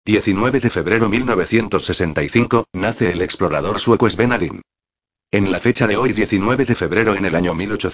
19 de febrero 1965, nace el explorador sueco Sven Hedin. En la fecha de hoy, 19 de febrero en el año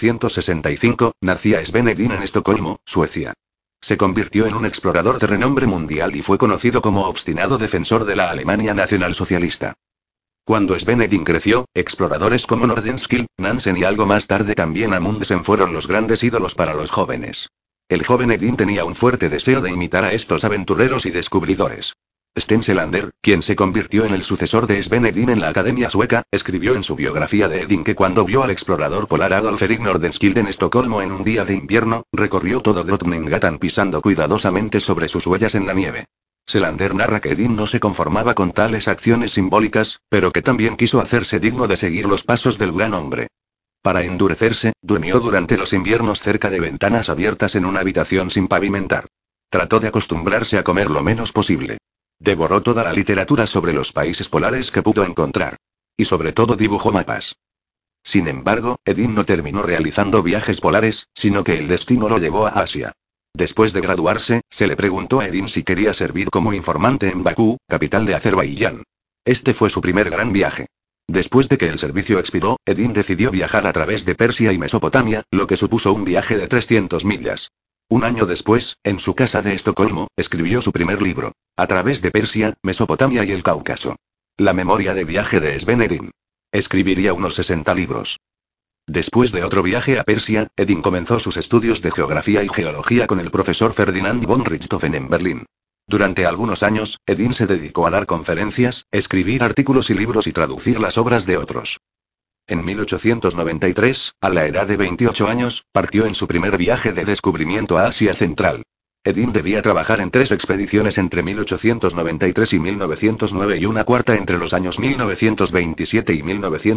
1865, nacía Sven Hedin en Estocolmo, Suecia. Se convirtió en un explorador de renombre mundial y fue conocido como obstinado defensor de la Alemania nacionalsocialista. Cuando Sven Hedin creció, exploradores como Nordenskiöld, Nansen y algo más tarde también Amundsen fueron los grandes ídolos para los jóvenes. El joven Hedin tenía un fuerte deseo de imitar a estos aventureros y descubridores. Sten Selander, quien se convirtió en el sucesor de Sven Hedin en la Academia Sueca, escribió en su biografía de Hedin que cuando vio al explorador polar Adolf Erik Nordenskiöld en Estocolmo en un día de invierno, recorrió todo Drottninggatan pisando cuidadosamente sobre sus huellas en la nieve. Selander narra que Hedin no se conformaba con tales acciones simbólicas, pero que también quiso hacerse digno de seguir los pasos del gran hombre. Para endurecerse, durmió durante los inviernos cerca de ventanas abiertas en una habitación sin pavimentar. Trató de acostumbrarse a comer lo menos posible. Devoró toda la literatura sobre los países polares que pudo encontrar. Y sobre todo dibujó mapas. Sin embargo, Hedin no terminó realizando viajes polares, sino que el destino lo llevó a Asia. Después de graduarse, se le preguntó a Hedin si quería servir como informante en Bakú, capital de Azerbaiyán. Este fue su primer gran viaje. Después de que el servicio expiró, Hedin decidió viajar a través de Persia y Mesopotamia, lo que supuso un viaje de 300 millas. Un año después, en su casa de Estocolmo, escribió su primer libro, A través de Persia, Mesopotamia y el Cáucaso. La memoria de viaje de Sven Hedin. Escribiría unos 60 libros. Después de otro viaje a Persia, Hedin comenzó sus estudios de geografía y geología con el profesor Ferdinand von Richthofen en Berlín. Durante algunos años, Hedin se dedicó a dar conferencias, escribir artículos y libros y traducir las obras de otros. En 1893, a la edad de 28 años, partió en su primer viaje de descubrimiento a Asia Central. Hedin debía trabajar en 3 expediciones entre 1893 y 1909 y una cuarta entre los años 1927 y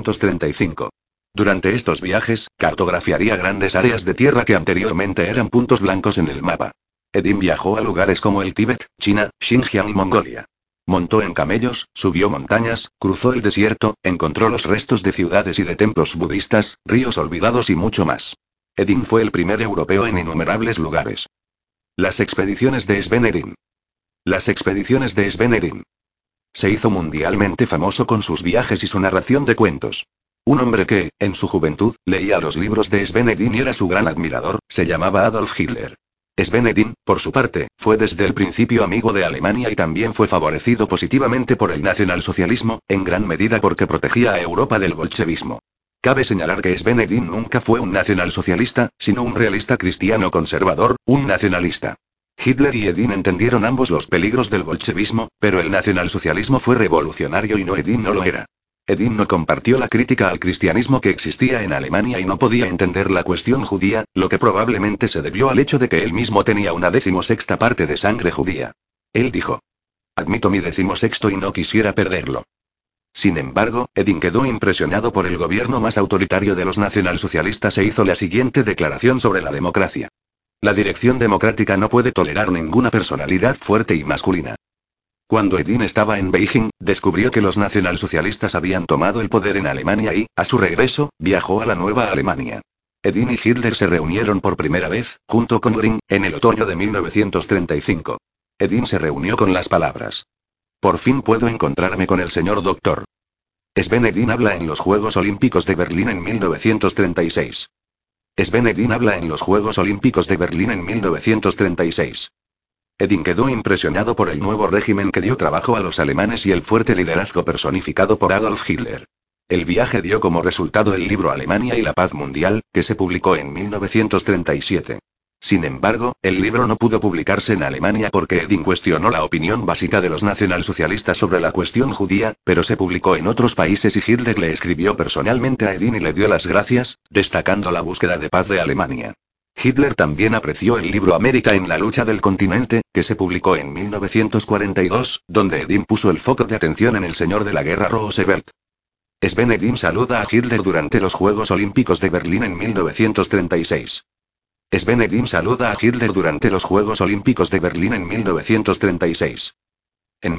1935. Durante estos viajes, cartografiaría grandes áreas de tierra que anteriormente eran puntos blancos en el mapa. Hedin viajó a lugares como el Tíbet, China, Xinjiang y Mongolia. Montó en camellos, subió montañas, cruzó el desierto, encontró los restos de ciudades y de templos budistas, ríos olvidados y mucho más. Hedin fue el primer europeo en innumerables lugares. Las expediciones de Sven Hedin. Las expediciones de Sven Hedin. Se hizo mundialmente famoso con sus viajes y su narración de cuentos. Un hombre que, en su juventud, leía los libros de Sven Hedin y era su gran admirador, se llamaba Adolf Hitler. Sven Hedin, por su parte, fue desde el principio amigo de Alemania y también fue favorecido positivamente por el nacionalsocialismo, en gran medida porque protegía a Europa del bolchevismo. Cabe señalar que Sven Hedin nunca fue un nacionalsocialista, sino un realista cristiano conservador, un nacionalista. Hitler y Hedin entendieron ambos los peligros del bolchevismo, pero el nacionalsocialismo fue revolucionario y Hedin no lo era. Hedin no compartió la crítica al cristianismo que existía en Alemania y no podía entender la cuestión judía, lo que probablemente se debió al hecho de que él mismo tenía una 16ª parte de sangre judía. Él dijo: admito mi 16º y no quisiera perderlo. Sin embargo, Hedin quedó impresionado por el gobierno más autoritario de los nacionalsocialistas e hizo la siguiente declaración sobre la democracia. La dirección democrática no puede tolerar ninguna personalidad fuerte y masculina. Cuando Hedin estaba en Beijing, descubrió que los nacionalsocialistas habían tomado el poder en Alemania y, a su regreso, viajó a la Nueva Alemania. Hedin y Hitler se reunieron por primera vez, junto con Göring, en el otoño de 1935. Hedin se reunió con las palabras: por fin puedo encontrarme con el señor doctor. Sven Hedin habla en los Juegos Olímpicos de Berlín en 1936. Sven Hedin habla en los Juegos Olímpicos de Berlín en 1936. Hedin quedó impresionado por el nuevo régimen que dio trabajo a los alemanes y el fuerte liderazgo personificado por Adolf Hitler. El viaje dio como resultado el libro Alemania y la paz mundial, que se publicó en 1937. Sin embargo, el libro no pudo publicarse en Alemania porque Hedin cuestionó la opinión básica de los nacionalsocialistas sobre la cuestión judía, pero se publicó en otros países y Hitler le escribió personalmente a Hedin y le dio las gracias, destacando la búsqueda de paz de Alemania. Hitler también apreció el libro América en la lucha del continente, que se publicó en 1942, donde Hedin puso el foco de atención en el señor de la guerra Roosevelt. Sven Hedin saluda a Hitler durante los Juegos Olímpicos de Berlín en 1936. Sven Hedin saluda a Hitler durante los Juegos Olímpicos de Berlín en 1936. En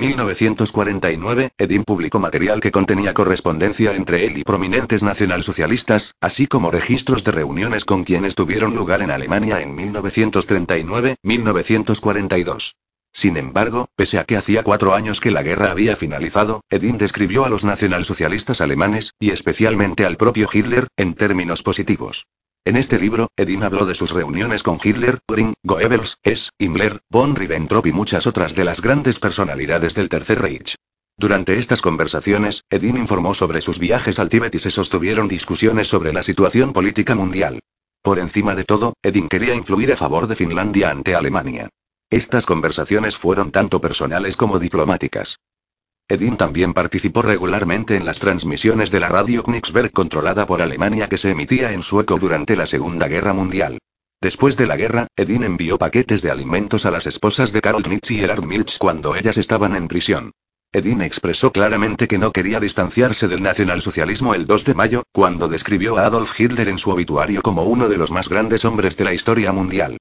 1949, Hedin publicó material que contenía correspondencia entre él y prominentes nacionalsocialistas, así como registros de reuniones con quienes tuvieron lugar en Alemania en 1939-1942. Sin embargo, pese a que hacía 4 años que la guerra había finalizado, Edin describió a los nacionalsocialistas alemanes, y especialmente al propio Hitler, en términos positivos. En este libro, Edin habló de sus reuniones con Hitler, Göring, Goebbels, Hess, Himmler, von Ribbentrop y muchas otras de las grandes personalidades del Tercer Reich. Durante estas conversaciones, Edin informó sobre sus viajes al Tíbet y se sostuvieron discusiones sobre la situación política mundial. Por encima de todo, Edin quería influir a favor de Finlandia ante Alemania. Estas conversaciones fueron tanto personales como diplomáticas. Edin también participó regularmente en las transmisiones de la radio Königsberg controlada por Alemania que se emitía en sueco durante la Segunda Guerra Mundial. Después de la guerra, Edin envió paquetes de alimentos a las esposas de Karl Dönitz y Gerhard Milch cuando ellas estaban en prisión. Edin expresó claramente que no quería distanciarse del nacionalsocialismo el 2 de mayo, cuando describió a Adolf Hitler en su obituario como uno de los más grandes hombres de la historia mundial.